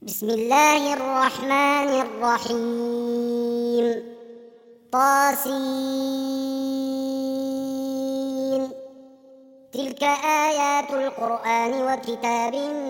بسم الله الرحمن الرحيم طاسين تلك آيات القرآن وكتاب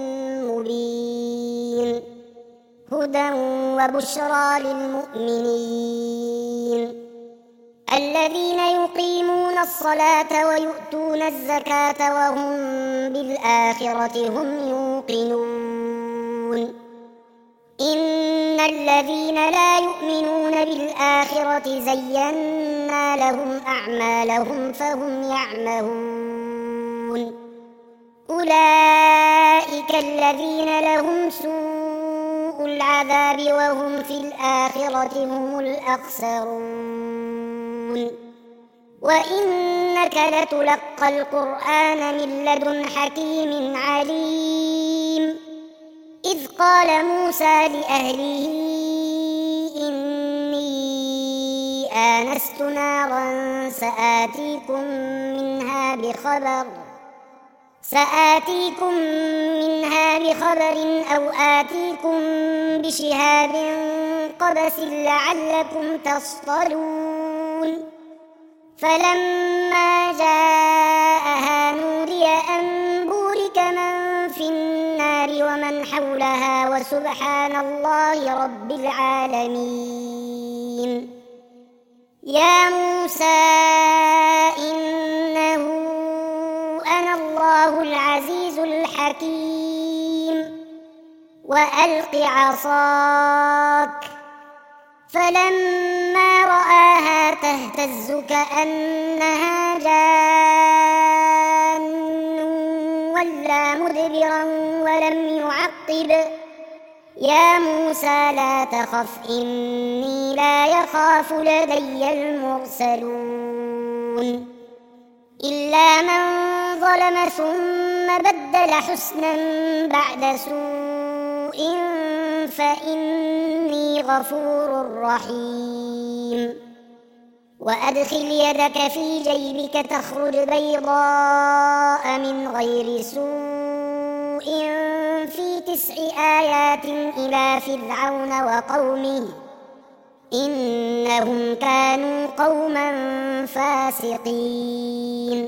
مبين هدى وبشرى للمؤمنين الذين يقيمون الصلاة ويؤتون الزكاة وهم بالآخرة هم يوقنون إن الذين لا يؤمنون بالآخرة زينا لهم أعمالهم فهم يعمهون أولئك الذين لهم سوء العذاب وهم في الآخرة هم الأخسرون وإنك لتلقى القرآن من لدن حكيم عليم إذ قال موسى لأهله إني آنست نارا سآتيكم منها بخبر أو آتيكم بشهاب قبس لعلكم تصطلون فلما جاءها نودي أن بورك من في النار ومن حولها وسبحان الله رب العالمين يا موسى إنه أنا الله العزيز الحكيم وألق عصاك فلما رآها تهتز كأنها جان ولا مدبرا ولم يعقب يا موسى لا تخف إني لا يخاف لدي المرسلون إلا من ظلم ثم بدل حسنا بعد سوء فإني غفور رحيم وأدخل يدك في جيبك تخرج بيضاء من غير سوء في 9 آيات إلى فرعون وقومه إنهم كانوا قوما فاسقين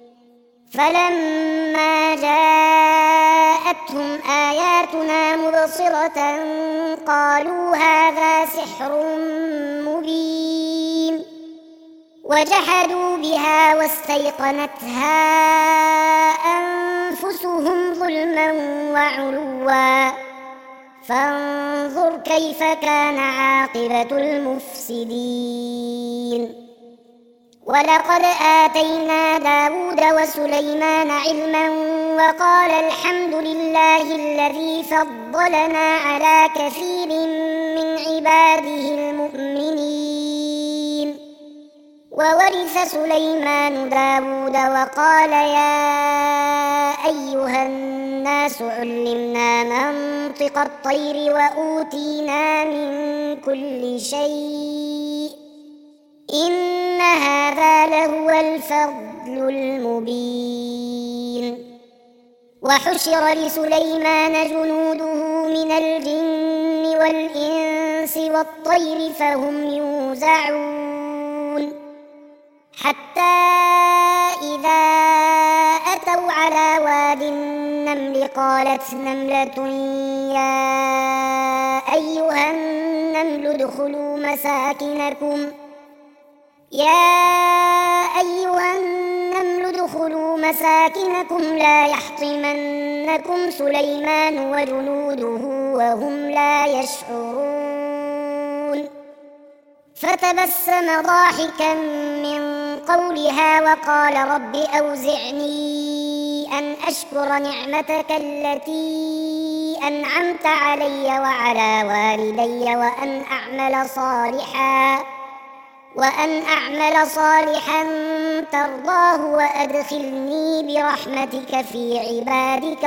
فلما جاءتهم آياتنا مبصرة قالوا هذا سحر مبين وجحدوا بها واستيقنتها أنفسهم ظلما وعلوا فانظر كيف كان عاقبة المفسدين ولقد آتينا داود وسليمان علما وقال الحمد لله الذي فضلنا على كثير من عباده المؤمنين وورث سليمان داود وقال يا أيها الناس علمنا منطق الطير وأوتينا من كل شيء إن هذا لهو الفضل المبين وحشر لسليمان جنوده من الجن والإنس والطير فهم يوزعون حتى إذا أتوا على واد النمل قالت نملة يا أيها النمل ادخلوا مساكنكم لا يحطمنكم سليمان وجنوده وهم لا يشعرون فتبسم ضاحكا من قولها وقال رب أوزعني أن أشكر نعمتك التي أنعمت علي وعلى والدي وأن أعمل صالحا ترضاه وأدخلني برحمتك في عبادك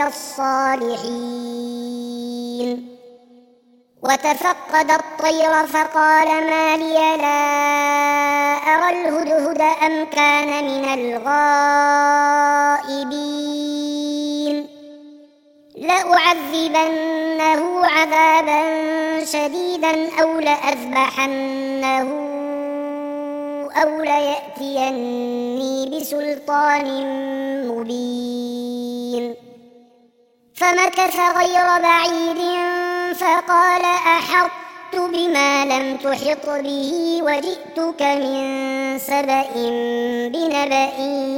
الصالحين وتفقد الطير فقال ما لي لا أرى الهدهد أم كان من الغائبين لأعذبنه عذابا شديدا أو لأذبحنه أو ليأتيني بسلطان مبين. فمكث غير بعيد فقال أحطت بما لم تحط به وجئتك من سبأ بنبأ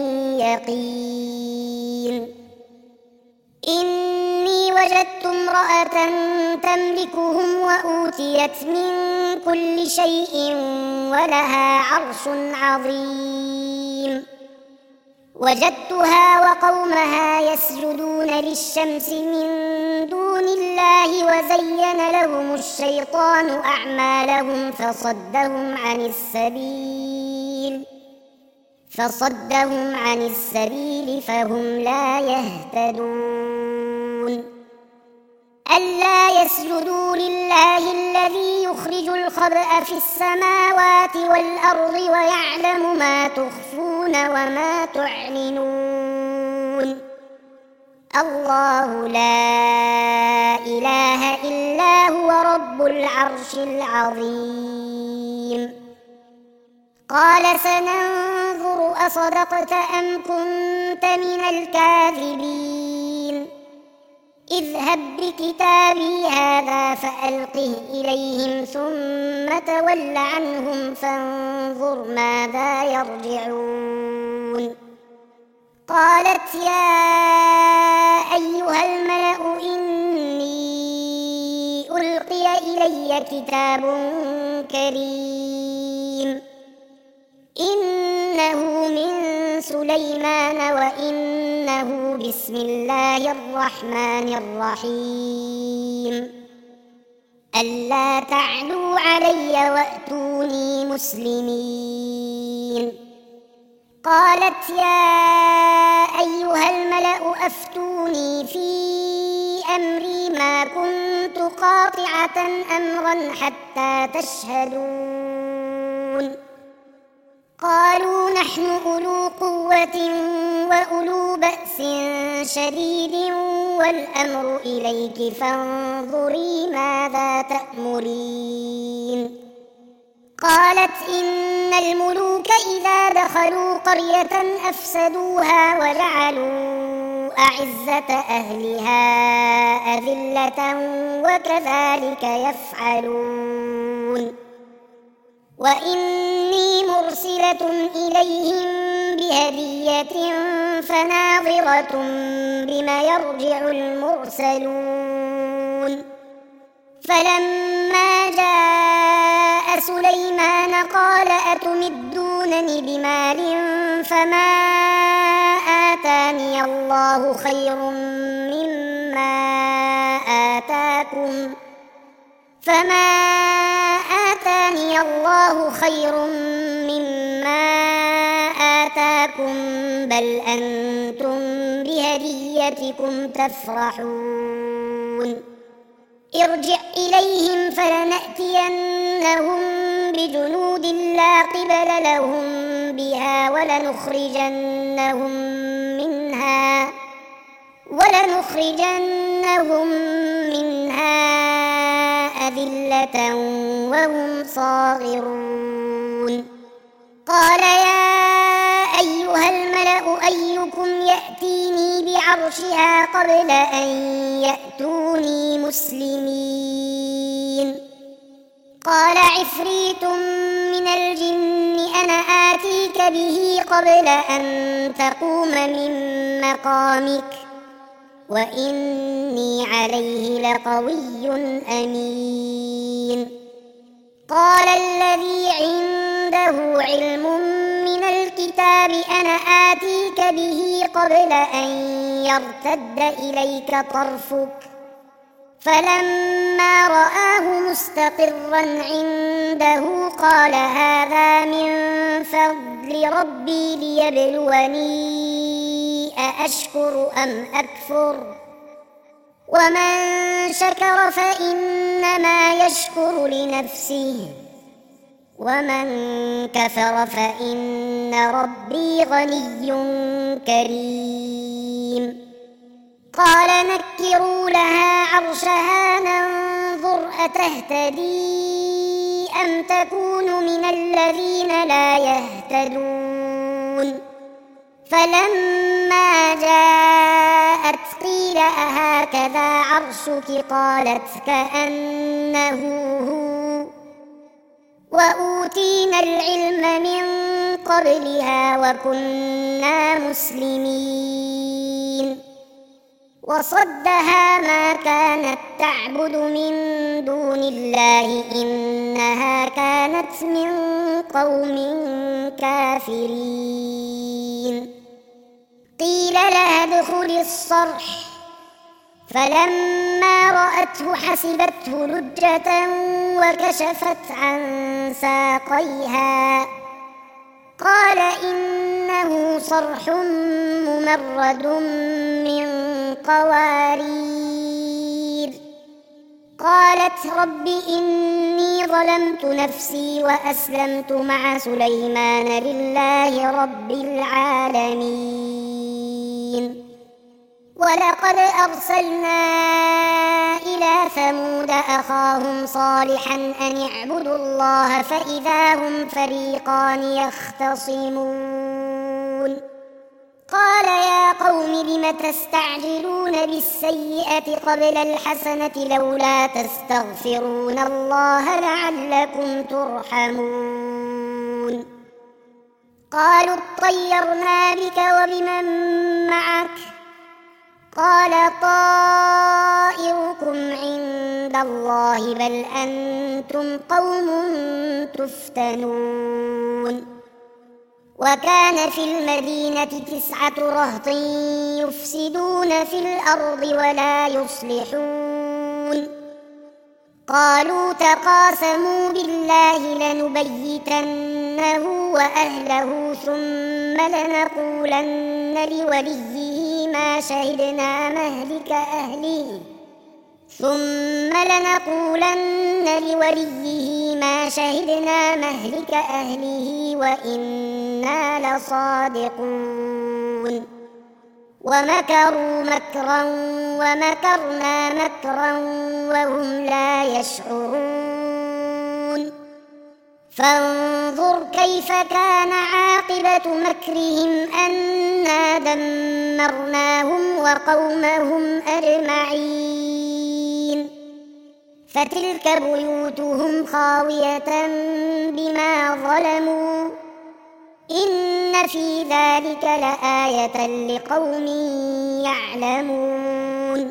يقين. إني وجدت امرأة تملكهم وأوتيت من كل شيء ولها عرش عظيم. وجدتها وقومها يسجدون للشمس من دون الله وزين لهم الشيطان أعمالهم فصدهم عن السبيل فهم لا يهتدون. ألا يسجدوا لله الذي يخرج الخبأ في السماوات والأرض ويعلم ما تخفون وما تعلنون. الله لا إله إلا هو رب العرش العظيم. قال سننظر أصدقت أم كنت من الكاذبين. اذهب بكتابي هذا فألقه إليهم ثم تول عنهم فانظر ماذا يرجعون. قالت يا أيها الملأ إني ألقي إلي كتاب كريم إنه من سليمان وإنه بسم الله الرحمن الرحيم ألا تعلوا علي وأتوني مسلمين. قالت يا أيها الملأ أفتوني في أمري ما كنت قاطعة أمرا حتى تشهدون. قالوا نحن أولو قوة وأولو بأس شديد والأمر إليك فانظري ماذا تأمرين. قالت إن الملوك إذا دخلوا قرية أفسدوها وجعلوا أعزة أهلها أذلة وكذلك يفعلون. وإني مرسلة إليهم بهدية فناظرة بما يرجع المرسلون. فلما جاء سليمان قال أتمدونني بمال فما آتاني الله خير مما آتاكم بل أنتم بهديتكم تفرحون. ارجع إليهم فلنأتينهم بجنود لا قبل لهم بها ولنخرجنهم منها أذلة وهم صاغرون. قال يا أيها الملأ أيكم يأتيني بعرشها قبل أن يأتوني مسلمين. قال عفريت من الجن أنا آتيك به قبل أن تقوم من مقامك وإني عليه لقوي أمين. قال الذي عنده علم من الكتاب أنا آتيك به قبل أن يرتد إليك طرفك فلما رآه مستقرا عنده قال هذا من فضل ربي ليبلوني أأشكر أم أكفر ومن شكر فإنما يشكر لنفسه ومن كفر فإن ربي غني كريم. قال نكروا لها عرشها ننظر فتهتدي أم تكون من الذين لا يهتدون فلما جاءت قيل أهكذا عرشك قالت كأنه هو وأوتينا العلم من قبلها وكنا مسلمين وصدها ما كانت تعبد من دون الله إنها كانت من قوم كافرين قيل لها ادخلي الصرح فلما رأته حسبته لجة وكشفت عن ساقيها قال إنه صرح ممرد من قوارير قالت رب إني ظلمت نفسي وأسلمت مع سليمان لله رب العالمين ولقد أرسلنا إلى ثمود أخاهم صالحا أن اعبدوا الله فإذا هم فريقان يختصمون قال يا قوم لم تستعجلون بالسيئة قبل الحسنة لولا تستغفرون الله لعلكم ترحمون قالوا اطيرنا بك وبمن معك قال طائركم عند الله بل أنتم قوم تفتنون وكان في المدينة 9 رهط يفسدون في الأرض ولا يصلحون قالوا تقاسموا بالله لنبيتنه وأهله ثم لنقولن لوليه ما شهدنا مهلك أهله وإنا لصادقون ومكروا مكرا ومكرنا مكرا وهم لا يشعرون فانظر كيف كان عاقبة مكرهم أنا دمرناهم وقومهم أجمعين فتلك بيوتهم خاوية بما ظلموا إن في ذلك لآية لقوم يعلمون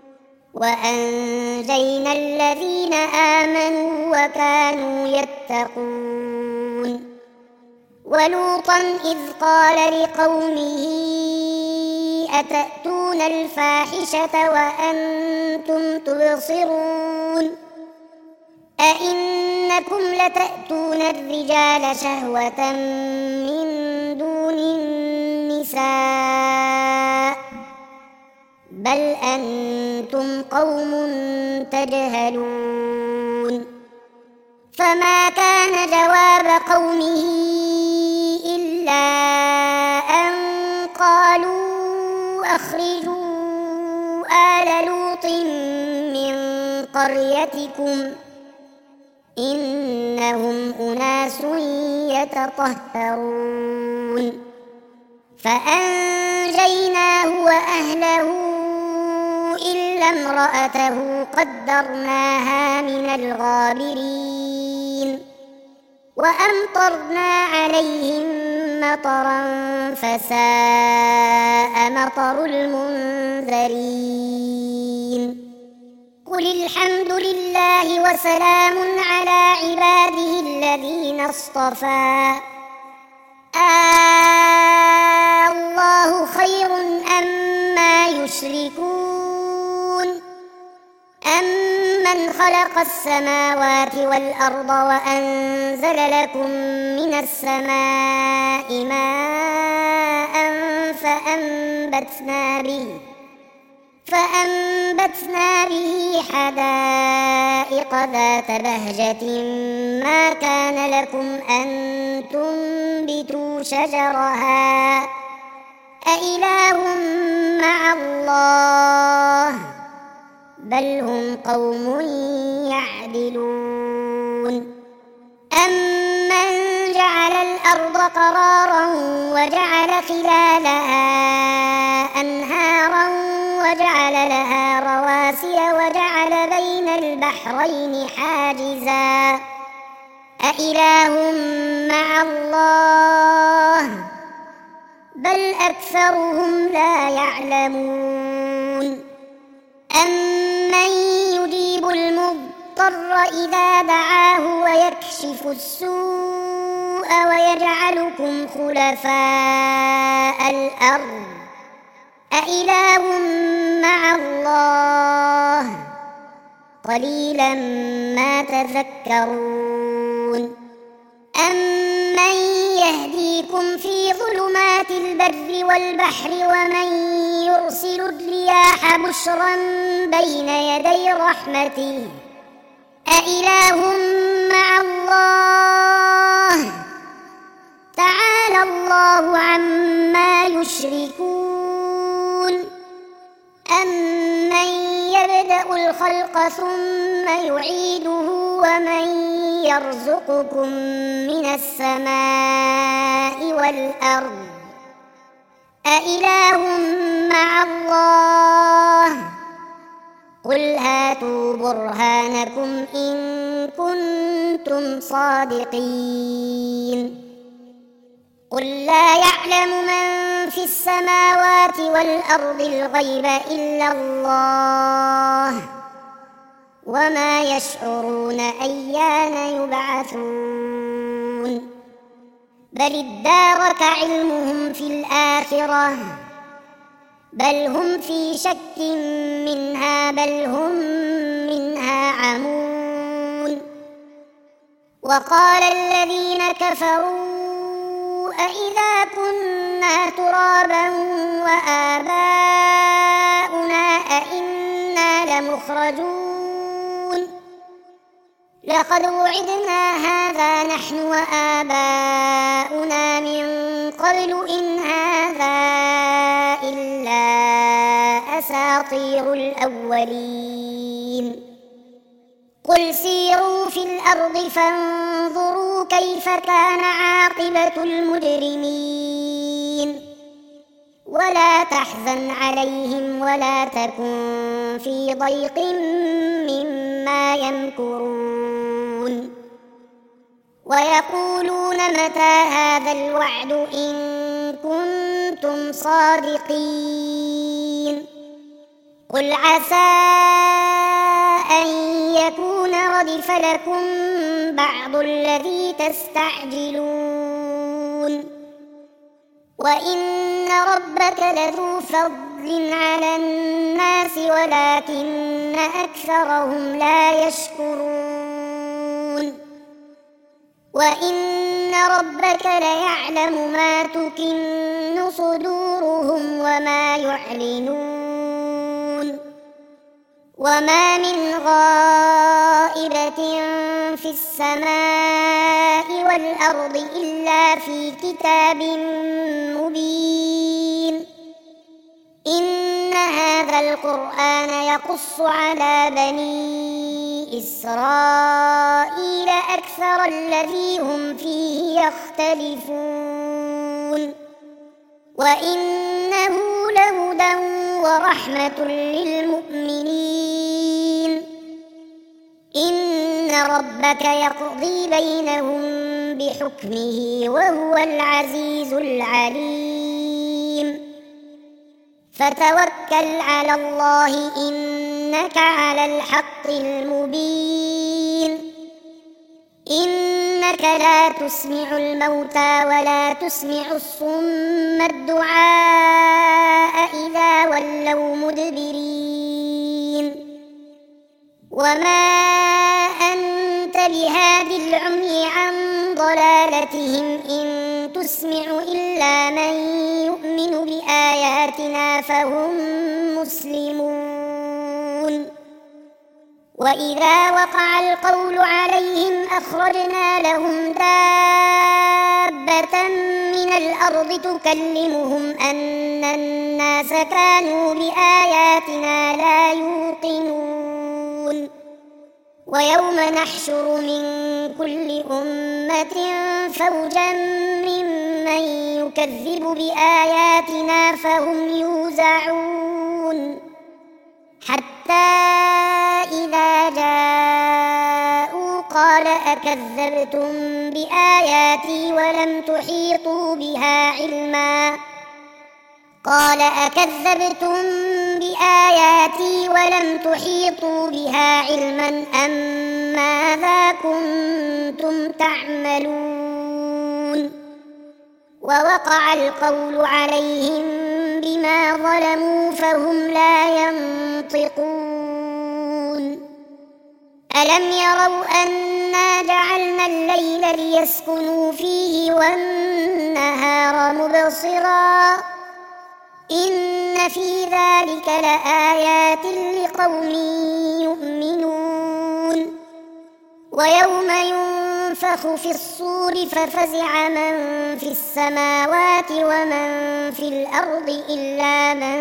وأنجينا الذين آمنوا وكانوا يتقون ولوطا إذ قال لقومه أتأتون الفاحشة وأنتم تبصرون أئنكم لتأتون الرجال شهوة من دون النساء بل أنتم قوم تجهلون فما كان جواب قومه إلا أن قالوا أخرجوا آل لوط من قريتكم إنهم أناس يتطهرون فأنجيناه وأهله إلا امرأته قدرناها من الغابرين وأمطرنا عليهم مطرا فساء مطر المنذرين قل الحمد لله وسلام على عباده الذين اصطفى الله خير أما يشركون أمن خلق السماوات والأرض وأنزل لكم من السماء ماء فأنبتنا به حدائق ذات بهجة ما كان لكم أن تنبتوا شجرها أإله مع الله بل هم قوم يعدلون أمن جعل الأرض قرارا وجعل خلالها أنهارا وجعل لها رواسي وجعل بين البحرين حاجزا أإله مع الله بل أكثرهم لا يعلمون أمن يجيب المضطر إذا دعاه ويكشف السوء ويجعلكم خلفاء الأرض أإله مع الله قليلا ما تذكرون أمن يهديكم في ظلمات البر والبحر ومن يرسل الرياح بشرا بين يدي رحمته أإله مع الله تعالى الله عما يشركون أمن يبدأ الخلق ثم يعيده ومن يرزقكم من السماء والأرض أإله مع الله قل هاتوا برهانكم إن كنتم صادقين قل لا يعلم من في السماوات والأرض الغيب إلا الله وما يشعرون أيان يبعثون بل ادارك علمهم في الآخرة بل هم في شك منها بل هم منها عمون وقال الذين كفروا أإذا كنا ترابا وآباؤنا أإنا لمخرجون لقد وعدنا هذا نحن وآباؤنا من قبل إن هذا إلا أساطير الأولين قل سيروا في الأرض فانظروا كيف كان عاقبة المجرمين ولا تحزن عليهم ولا تكن في ضيق مما يمكرون ويقولون متى هذا الوعد إن كنتم صادقين قل عسى أن يكون ردف لكم بعض الذي تستعجلون وإن ربك لذو فضل على الناس ولكن أكثرهم لا يشكرون وإن ربك ليعلم ما تكن صدورهم وما يعلنون وما من غائبة في السماء والأرض إلا في كتاب مبين إن هذا القرآن يقص على بني إسرائيل أكثر الذي هم فيه يختلفون وإنه لهدى ورحمة للمؤمنين إن ربك يقضي بينهم بحكمه وهو العزيز العليم فتوكل على الله إنك على الحق المبين إنك لا تسمع الموتى ولا تسمع الصم الدعاء إذا ولوا مدبرين وما أنت بهاد العمي عن ضلالتهم إن تسمع إلا من يؤمن بآياتنا فهم مسلمون وإذا وقع القول عليهم أخرجنا لهم دابة من الأرض تكلمهم أن الناس كانوا بآياتنا لا يوقنون ويوم نحشر من كل أمة فوجا ممن يكذب بآياتنا فهم يوزعون حتى إذا جاءوا قال أكذبتم بآياتي ولم تحيطوا بها علما أم ماذا كنتم تعملون ووقع القول عليهم بما ظلموا فهم لا ينطقون ألم يروا أنا جعلنا الليل ليسكنوا فيه والنهار مبصرا إن في ذلك لآيات لقوم يؤمنون ويوم ينفخ في الصور ففزع من في السماوات ومن في الأرض إلا من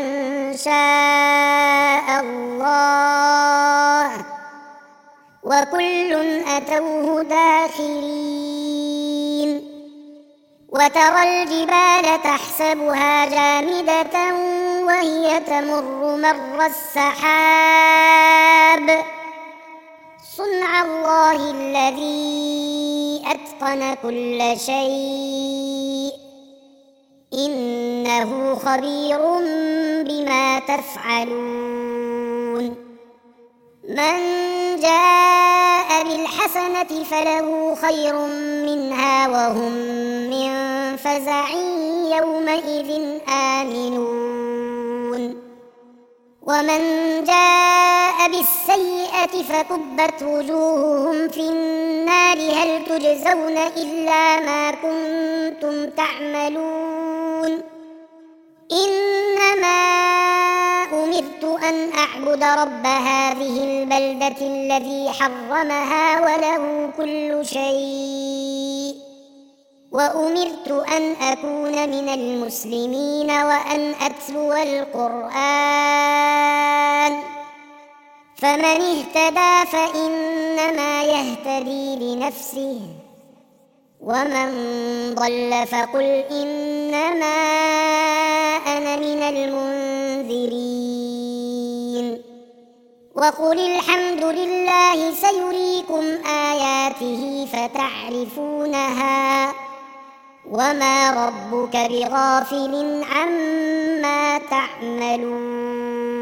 شاء الله وكل أتوه داخرين وترى الجبال تحسبها جامدة وهي تمر مر السحاب صنع الله الذي أتقن كل شيء إنه خبير بما تفعلون من جاء بالحسنة فله خير منها وهم من فزع يومئذ آمنون ومن جاء بالسيئة فكبت وجوههم في النار هل تجزون إلا ما كنتم تعملون إنما أمرت أن أعبد رب هذه البلدة الذي حرمها وله كل شيء وأمرت أن أكون من المسلمين وأن أتلو القرآن فمن اهتدى فإنما يهتدي لنفسه ومن ضل فقل إنما أنا من المنذرين وقل الحمد لله سيريكم آياته فتعرفونها وما ربك بغافل عما تعملون